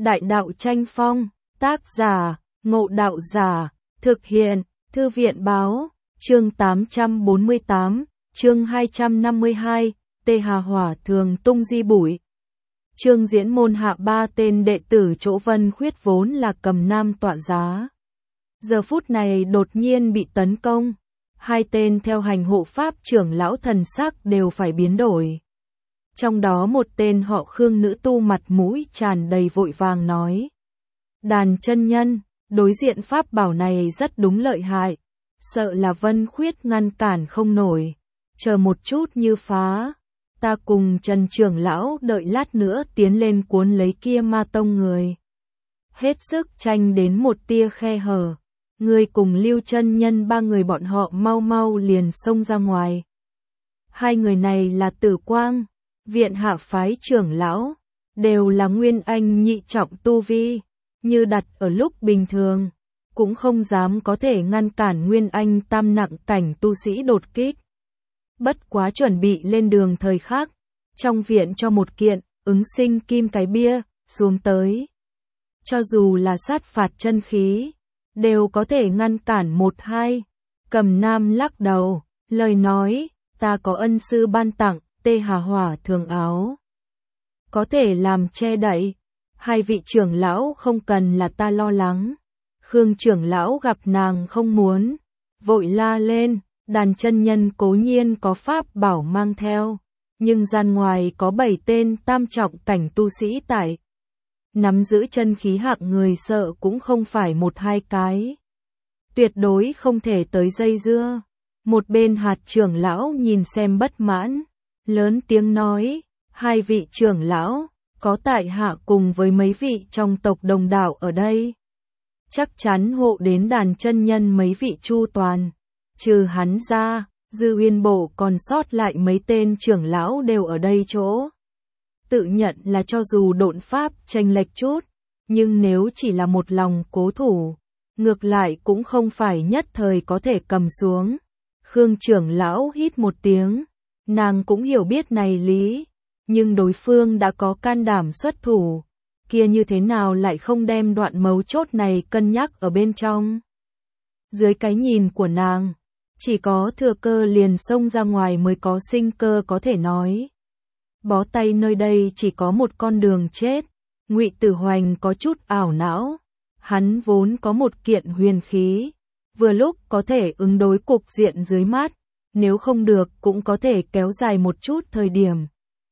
Đại đạo tranh phong, tác giả, Ngộ Đạo Giả, thực hiện, Thư viện báo, chương 848, chương 252, Tê Hà Hỏa Thường tung di bụi. Trương Diễn môn hạ 3 tên đệ tử chỗ Vân Khuyết vốn là cầm nam tọa giá. Giờ phút này đột nhiên bị tấn công, 2 tên theo hành hộ pháp trưởng lão thần sắc đều phải biến đổi. Trong đó một tên họ Khương nữ tu mặt mũi tràn đầy vội vàng nói: Đàn chân nhân, đối diện pháp bảo này rất đúng lợi hại, sợ là Vân Khuyết ngăn cản không nổi, chờ một chút như phá, ta cùng Trần trưởng lão đợi lát nữa tiến lên cuốn lấy kia ma tông người. Hết sức tranh đến một tia khe hở, người cùng Lưu chân nhân 3 người bọn họ mau mau liền xông ra ngoài. 2 người này là Tử Quang, viện hạ phái trưởng lão, đều là nguyên anh nhị trọng tu vi, như đặt ở lúc bình thường, cũng không dám có thể ngăn cản nguyên anh tam nặng cảnh tu sĩ đột kích. Bất quá chuẩn bị lên đường thời khắc, trong viện cho một kiện, ứng sinh kim cái bia, xuống tới. Cho dù là sát phạt chân khí, đều có thể ngăn cản 1-2. Cầm nam lắc đầu, lời nói, ta có ân sư ban tặng, Tê Hà Hỏa Thường áo. Có thể làm che đậy, 2 vị trưởng lão không cần là ta lo lắng. Khương trưởng lão gặp nàng không muốn, vội la lên, đàn chân nhân cố nhiên có pháp bảo mang theo, nhưng gian ngoài có 7 tên tam trọng cảnh tu sĩ tại. Nắm giữ chân khí hạng người sợ cũng không phải 1-2 cái. Tuyệt đối không thể tới dây dưa. Một bên hạt trưởng lão nhìn xem bất mãn, lớn tiếng nói: 2 vị trưởng lão, có tại hạ cùng với mấy vị trong tộc đồng đạo ở đây, chắc chắn hộ đến đàn chân nhân mấy vị chu toàn. Trừ hắn ra, Dư Uyên Bộ còn sót lại mấy tên trưởng lão đều ở đây chỗ. Tự nhận là cho dù độn pháp chênh lệch chút, nhưng nếu chỉ là một lòng cố thủ, ngược lại cũng không phải nhất thời có thể cầm xuống. Khương trưởng lão hít một tiếng, nàng cũng hiểu biết này lý, nhưng đối phương đã có can đảm xuất thủ, kia như thế nào lại không đem đoạn mấu chốt này cân nhắc ở bên trong. Dưới cái nhìn của nàng, chỉ có thừa cơ liền xông ra ngoài mới có sinh cơ có thể nói. Bó tay nơi đây chỉ có một con đường chết. Ngụy Tử Hoành có chút ảo não, hắn vốn có một kiện huyền khí, vừa lúc có thể ứng đối cục diện dưới mắt, nếu không được cũng có thể kéo dài một chút thời điểm.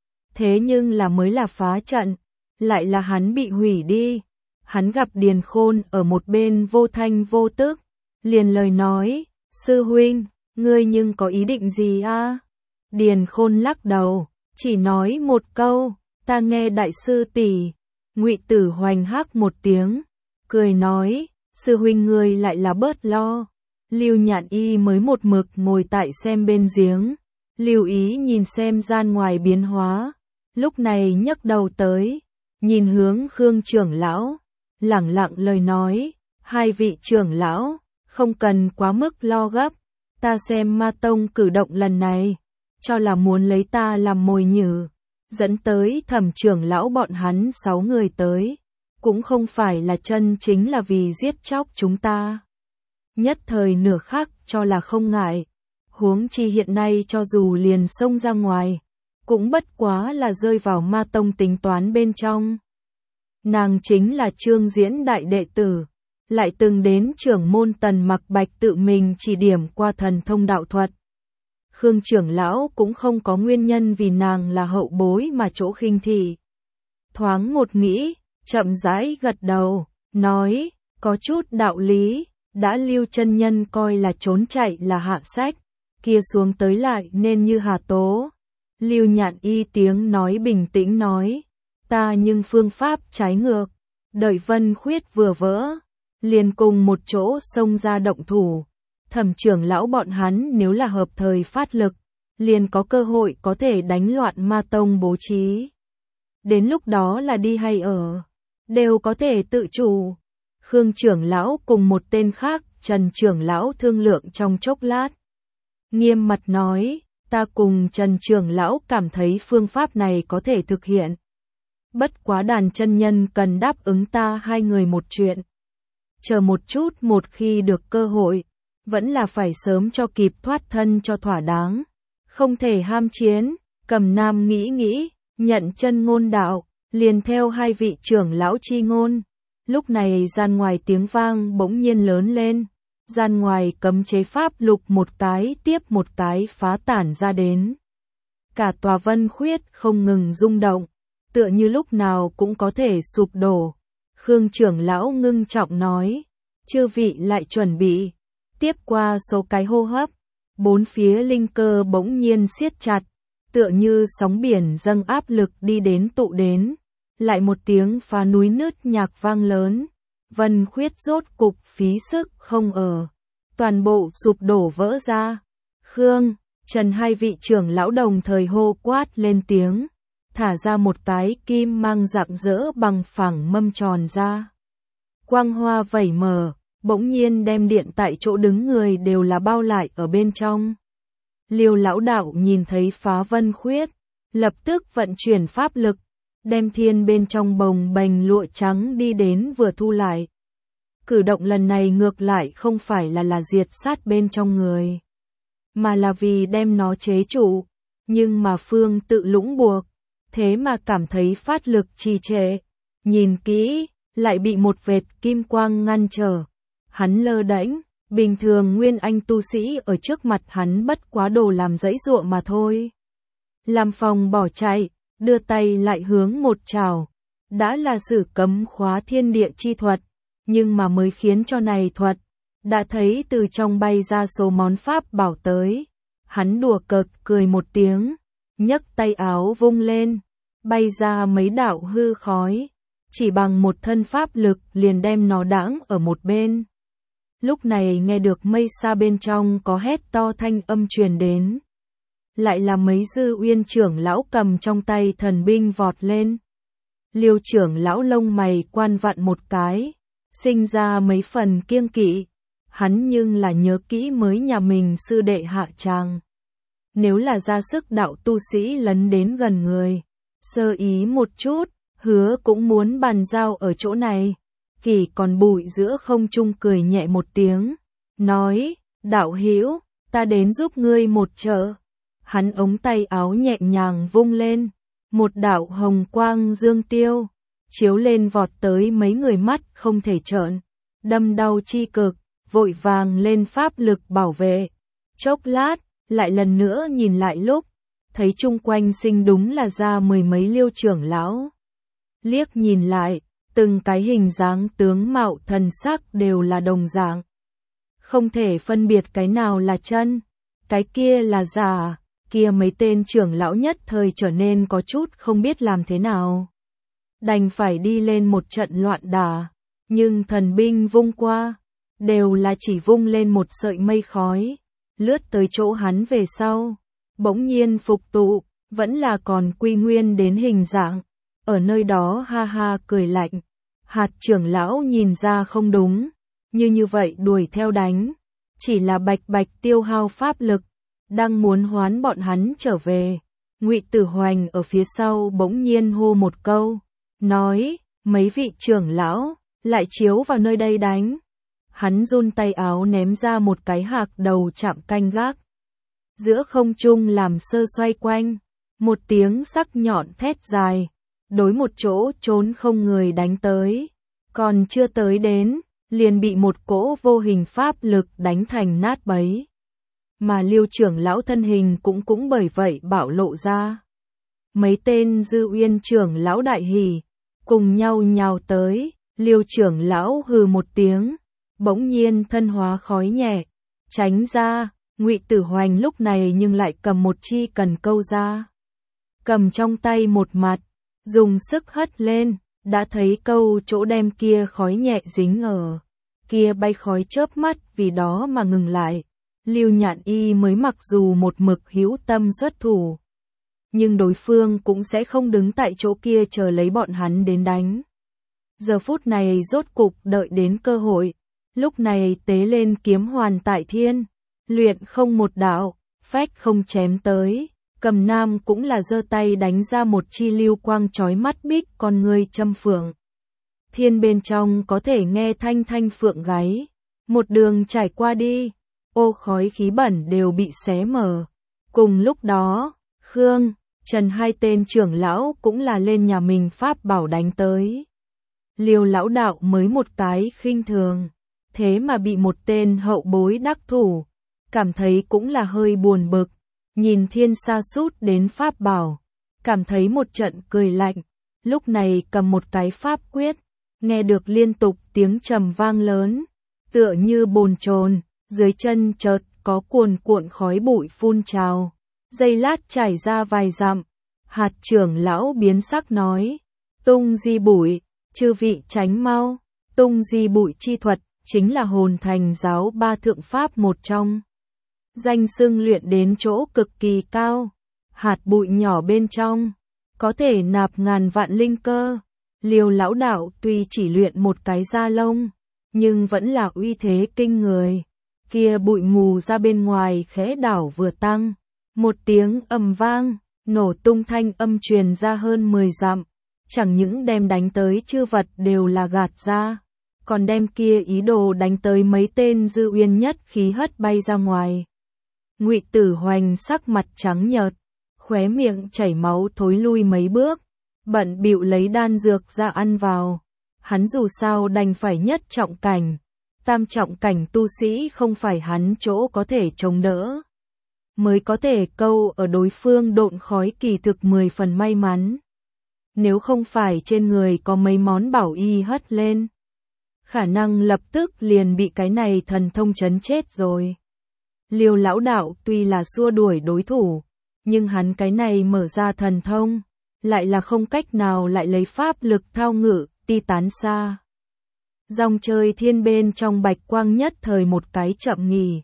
Thế nhưng là mới là phá trận, lại là hắn bị hủy đi. Hắn gặp Điền Khôn ở một bên vô thanh vô tức, liền lời nói: Sư huynh, ngươi nhưng có ý định gì a? Điền Khôn lắc đầu, chỉ nói một câu: ta nghe đại sư tỷ. Ngụy Tử Hoành hắc một tiếng, cười nói: sư huynh ngươi lại là bớt lo. Lưu Nhạn Y mới một mực ngồi tại xem bên giếng, lưu ý nhìn xem gian ngoài biến hóa, lúc này nhấc đầu tới, nhìn hướng Khương trưởng lão, lẳng lặng lời nói: 2 vị trưởng lão, không cần quá mức lo gấp, ta xem ma tông cử động lần này, cho là muốn lấy ta làm mồi nhử, dẫn tới Thẩm trưởng lão bọn hắn 6 người tới, cũng không phải là chân chính là vì giết chóc chúng ta. Nhất thời nửa khắc cho là không ngại, huống chi hiện nay cho dù liền xông ra ngoài, cũng bất quá là rơi vào ma tông tính toán bên trong. Nàng chính là Trương Diễn đại đệ tử, lại từng đến trưởng môn Tần Mặc Bạch tự mình chỉ điểm qua thần thông đạo thuật. Khương trưởng lão cũng không có nguyên nhân vì nàng là hậu bối mà chỗ khinh thị. Thoáng một nghĩ, chậm rãi gật đầu, nói: có chút đạo lý, đã Lưu chân nhân coi là trốn chạy là hạ sách, kia xuống tới lại nên như Hà Tố. Lưu Nhạn Y tiếng nói bình tĩnh nói: ta nhưng phương pháp trái ngược, đợi Vân Khuyết vừa vỡ, liền cùng một chỗ xông ra động thủ. Thẩm trưởng lão bọn hắn nếu là hợp thời phát lực, liền có cơ hội có thể đánh loạn ma tông bố trí. Đến lúc đó là đi hay ở, đều có thể tự chủ. Khương trưởng lão cùng một tên khác, Trần trưởng lão thương lượng trong chốc lát. Nghiêm mặt nói: ta cùng Trần trưởng lão cảm thấy phương pháp này có thể thực hiện. Bất quá Đàn chân nhân cần đáp ứng ta hai người một chuyện. Chờ một chút, một khi được cơ hội, vẫn là phải sớm cho kịp thoát thân cho thỏa đáng. Không thể ham chiến. Cầm Nam nghĩ, nhận chân ngôn đạo, liền theo hai vị trưởng lão chi ngôn. Lúc này gian ngoài tiếng vang bỗng nhiên lớn lên. Gian ngoài cấm chế pháp lục một cái tiếp một cái phá tản ra đến. Cả tòa Vân Khuyết không ngừng rung động, tựa như lúc nào cũng có thể sụp đổ. Khương trưởng lão ngưng trọng nói, chư vị lại chuẩn bị. Tiếp qua số cái hô hấp, bốn phía linh cơ bỗng nhiên siết chặt, tựa như sóng biển dâng áp lực đi đến tụ đến. Lại một tiếng phá núi nứt nhạc vang lớn, Vân Khuyết rốt cục phí sức không ở, toàn bộ sụp đổ vỡ ra. Khương, Trần hai vị trưởng lão đồng thời hô quát lên tiếng, thả ra một cái kim mang rạng rỡ bằng phẳng mâm tròn ra. Quang hoa vẩy mờ, bỗng nhiên đem điện tại chỗ đứng người đều là bao lại ở bên trong. Liêu lão đạo nhìn thấy phá Vân Khuyết, lập tức vận chuyển pháp lực, đem thiên bên trong bồng bềnh lụa trắng đi đến vừa thu lại. Cử động lần này ngược lại không phải là diệt sát bên trong người, mà là vì đem nó chế trụ, nhưng mà Phương tự lũng buộc, thế mà cảm thấy phát lực trì trệ. Nhìn kỹ, lại bị một vệt kim quang ngăn trở. Hắn lơ đễnh, bình thường nguyên anh tu sĩ ở trước mặt hắn bất quá đồ làm giãy giụa mà thôi. Làm phòng bỏ chạy, đưa tay lại hướng một trảo, đã là sử cấm khóa thiên địa chi thuật, nhưng mà mới khiến cho này thuật, đã thấy từ trong bay ra số món pháp bảo tới. Hắn đùa cợt cười một tiếng, nhấc tay áo vung lên, bay ra mấy đạo hư khói, chỉ bằng một thân pháp lực liền đem nó đãng ở một bên. Lúc này nghe được mây xa bên trong có hét to thanh âm truyền đến. Lại là mấy Dư Uyên trưởng lão cầm trong tay thần binh vọt lên. Liêu trưởng lão lông mày quan vặn một cái, sinh ra mấy phần kiêng kỵ. Hắn nhưng là nhớ kỹ mới nhà mình sư đệ hạ tràng. Nếu là ra sức đạo tu sĩ lấn đến gần người, sơ ý một chút, hứa cũng muốn bàn giao ở chỗ này. Kỳ còn bụi giữa không trung cười nhẹ một tiếng, nói, đạo hữu, ta đến giúp ngươi một trợ. Hắn ống tay áo nhẹ nhàng vung lên, một đạo hồng quang dương tiêu, chiếu lên vọt tới mấy người mắt không thể trợn, đâm đau chi cực, vội vàng lên pháp lực bảo vệ. Chốc lát, lại lần nữa nhìn lại lúc, thấy chung quanh sinh đúng là ra mười mấy Liêu trưởng lão. Liếc nhìn lại, từng cái hình dáng tướng mạo thần sắc đều là đồng dạng. Không thể phân biệt cái nào là chân, cái kia là giả. Kia mấy tên trưởng lão nhất thời trở nên có chút không biết làm thế nào. Đành phải đi lên một trận loạn đả, nhưng thần binh vung qua, đều là chỉ vung lên một sợi mây khói, lướt tới chỗ hắn về sau, bỗng nhiên phục tụ, vẫn là còn quy nguyên đến hình dạng, ở nơi đó ha ha cười lạnh. Hạt trưởng lão nhìn ra không đúng, như vậy đuổi theo đánh, chỉ là bạch bạch tiêu hao pháp lực. Đang muốn hoán bọn hắn trở về, Ngụy Tử Hoành ở phía sau bỗng nhiên hô một câu, nói, mấy vị trưởng lão, lại chiếu vào nơi đây đánh. Hắn run tay áo ném ra một cái hạc đầu chạm canh gác. Giữa không trung làm sơ xoay quanh, một tiếng sắc nhọn thét dài, đối một chỗ trốn không người đánh tới. Còn chưa tới đến, liền bị một cỗ vô hình pháp lực đánh thành nát bấy. Mà Liêu trưởng lão thân hình cũng bởi vậy bạo lộ ra. Mấy tên Dư Uyên trưởng lão đại hỉ, cùng nhau nhào tới. Liêu trưởng lão hừ một tiếng, bỗng nhiên thân hóa khói nhẹ, tránh ra. Ngụy Tử Hoành lúc này nhưng lại cầm một chi cần câu ra, cầm trong tay một mặt, dùng sức hất lên, đã thấy câu chỗ đem kia khói nhẹ dính ở kia bay khói chớp mắt vì đó mà ngừng lại. Lưu Nhạn Y mới mặc dù một mực hữu tâm xuất thủ, nhưng đối phương cũng sẽ không đứng tại chỗ kia chờ lấy bọn hắn đến đánh. Giờ phút này rốt cục đợi đến cơ hội, lúc này tế lên kiếm hoàn tại thiên, luyện không một đạo, phách không chém tới, Cầm Nam cũng là giơ tay đánh ra một chi lưu quang chói mắt bích con ngươi châm phượng. Thiên bên trong có thể nghe thanh thanh phượng gáy. Một đường trải qua đi, ô khói khí bẩn đều bị xé mở. Cùng lúc đó, Khương, Trần hai tên trưởng lão cũng là lên nhà mình pháp bảo đánh tới. Liêu lão đạo mới một cái khinh thường, thế mà bị một tên hậu bối đắc thủ, cảm thấy cũng là hơi buồn bực. Nhìn thiên sa sút đến pháp bảo, cảm thấy một trận cười lạnh, lúc này cầm một cái pháp quyết, nghe được liên tục tiếng trầm vang lớn, tựa như bồn chồn, dưới chân chợt có cuồn cuộn khói bụi phun trào, giây lát trải ra vài dặm. Hạt trưởng lão biến sắc nói, tung di bụi, chư vị tránh mau. Tung di bụi chi thuật chính là hồn thành giáo ba thượng pháp một trong. Danh xưng luyện đến chỗ cực kỳ cao, hạt bụi nhỏ bên trong, có thể nạp ngàn vạn linh cơ. Liêu lão đạo tuy chỉ luyện một cái da lông, nhưng vẫn là uy thế kinh người. Kia bụi mù ra bên ngoài khẽ đảo vừa tăng, một tiếng ầm vang, nổ tung thanh âm truyền ra hơn 10 dặm, chẳng những đem đánh tới chư vật đều là gạt ra, còn đem kia ý đồ đánh tới mấy tên dư uyên nhất khí hất bay ra ngoài. Ngụy Tử Hoành sắc mặt trắng nhợt, khóe miệng chảy máu thối lui mấy bước, bận bịu lấy đan dược ra ăn vào. Hắn dù sao đành phải nhất trọng cảnh, tam trọng cảnh tu sĩ không phải hắn chỗ có thể chống đỡ, mới có thể câu ở đối phương độn khói kỳ thực 10 phần may mắn. Nếu không phải trên người có mấy món bảo y hất lên, khả năng lập tức liền bị cái này thần thông chấn chết rồi. Liêu lão đạo tuy là xua đuổi đối thủ, nhưng hắn cái này mở ra thần thông, lại là không cách nào lại lấy pháp lực thao ngự, ti tán xa. Dòng trời thiên bên trong bạch quang nhất thời một cái chậm nghỉ,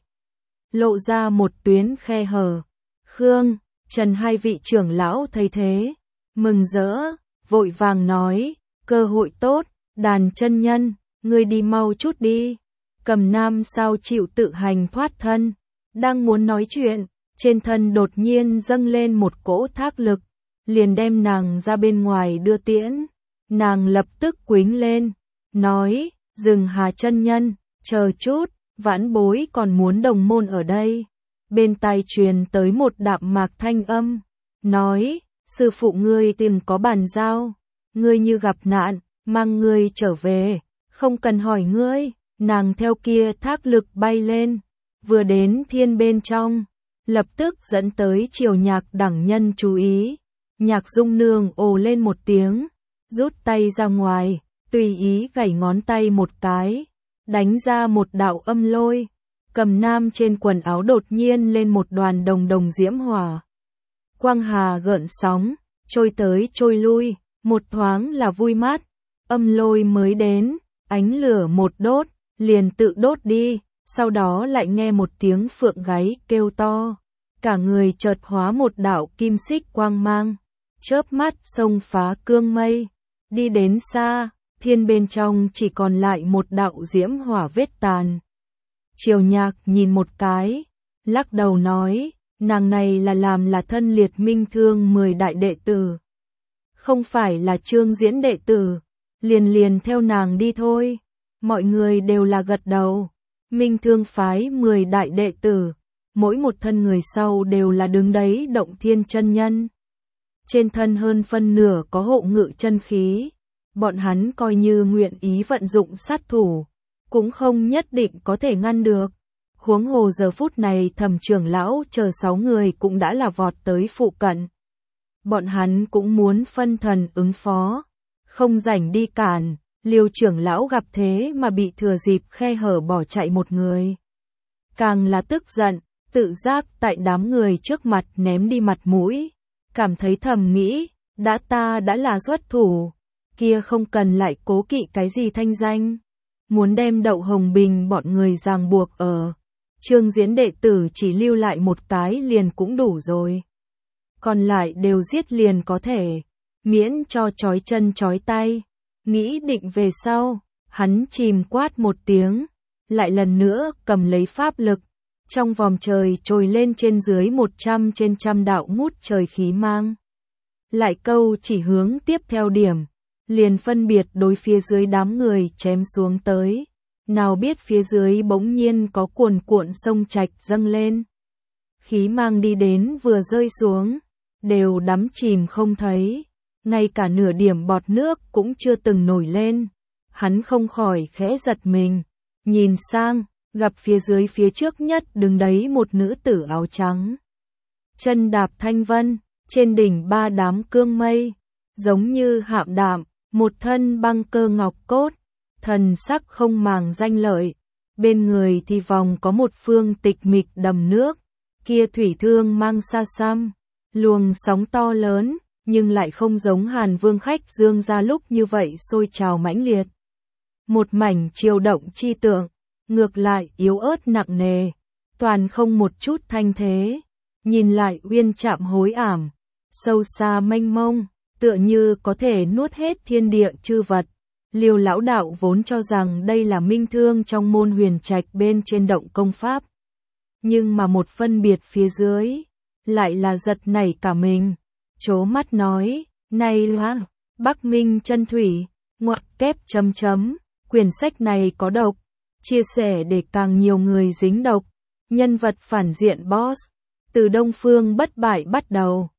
lộ ra một tuyến khe hở. Khương, Trần hai vị trưởng lão thấy thế, mừng rỡ, vội vàng nói, cơ hội tốt, Đàn chân nhân, ngươi đi mau chút đi. Cầm Nam sao chịu tự hành thoát thân, đang muốn nói chuyện, trên thân đột nhiên dâng lên một cỗ thác lực, liền đem nàng ra bên ngoài đưa tiễn. Nàng lập tức quính lên, nói, dừng Hà chân nhân, chờ chút, vãn bối còn muốn đồng môn ở đây. Bên tai truyền tới một đạm mạc thanh âm, nói, sư phụ ngươi tìm có bàn giao, ngươi như gặp nạn, mang ngươi trở về, không cần hỏi ngươi. Nàng theo kia thác lực bay lên, vừa đến thiên bên trong, lập tức dẫn tới Triều Nhạc đẳng nhân chú ý. Nhạc Dung Nương ồ lên một tiếng, rút tay ra ngoài, tùy ý gảy ngón tay một cái, đánh ra một đạo âm lôi. Cầm Nam trên quần áo đột nhiên lên một đoàn đồng đồng diễm hỏa. Quang hà gợn sóng, trôi tới trôi lui, một thoáng là vui mát. Âm lôi mới đến, ánh lửa một đốt, liền tự đốt đi, sau đó lại nghe một tiếng phượng gáy kêu to. Cả người chợt hóa một đạo kim xích quang mang, chớp mắt xông phá cương mây, đi đến xa, thiên bên trong chỉ còn lại một đạo diễm hỏa vết tàn. Triều Nhạc nhìn một cái, lắc đầu nói, nàng này là làm là thân liệt minh thương 10 đại đệ tử. Không phải là Trương Diễn đệ tử, liền theo nàng đi thôi. Mọi người đều là gật đầu. Minh thương phái 10 đại đệ tử, mỗi một thân người sau đều là đứng đấy động thiên chân nhân. Trên thân hơn phân nửa có hộ ngự chân khí, bọn hắn coi như nguyện ý vận dụng sát thủ, cũng không nhất định có thể ngăn được. Huống hồ giờ phút này Thẩm trưởng lão chờ 6 người cũng đã là vọt tới phụ cận. Bọn hắn cũng muốn phân thần ứng phó, không rảnh đi cản. Liêu trưởng lão gặp thế mà bị thừa dịp khe hở bỏ chạy một người, càng là tức giận, tự giác tại đám người trước mặt ném đi mặt mũi, cảm thấy thầm nghĩ, ta đã là xuất thủ, kia không cần lại cố kỵ cái gì thanh danh, muốn đem Đậu Hồng Bình bọn người ràng buộc ở. Trương Diễn đệ tử chỉ lưu lại một cái liền cũng đủ rồi, còn lại đều giết liền có thể, miễn cho trói chân trói tay. Nghĩ định về sau, hắn chìm quát một tiếng, lại lần nữa cầm lấy pháp lực, Trong vòm trời trồi lên trên dưới 100 trên trăm đạo ngút trời khí mang. Lại câu chỉ hướng tiếp theo điểm, liền phân biệt đối phía dưới đám người chém xuống tới. Nào biết phía dưới bỗng nhiên có cuồn cuộn sông trạch dâng lên. Khí mang đi đến vừa rơi xuống, đều đắm chìm không thấy. Ngay cả nửa điểm bọt nước cũng chưa từng nổi lên. Hắn không khỏi khẽ giật mình, nhìn sang, gặp phía dưới phía trước nhất đứng đấy một nữ tử áo trắng. Chân đạp thanh vân, trên đỉnh ba đám cương mây, giống như hạm đạm, một thân băng cơ ngọc cốt, thần sắc không màng danh lợi. Bên người thì vòng có một phương tịch mịch đầm nước, kia thủy thương mang xa xăm, luồng sóng to lớn, nhưng lại không giống Hàn Vương khách dương ra lúc như vậy sôi trào mãnh liệt. Một mảnh chiều động chi tượng, ngược lại yếu ớt nặng nề, toàn không một chút thanh thế, nhìn lại uyên trạm hối ảm, sâu xa mênh mông, tựa như có thể nuốt hết thiên địa chư vật. Liêu lão đạo vốn cho rằng đây là minh thương trong môn huyền trạch bên trên động công pháp. Nhưng mà một phân biệt phía dưới, lại là giật nảy cả mình, chố mắt nói, này là Bắc Minh chân thủy, ngoặc kép chấm chấm, quyển sách này có độc, chia sẻ để càng nhiều người dính độc, nhân vật phản diện boss, từ Đông Phương bất bại bắt đầu.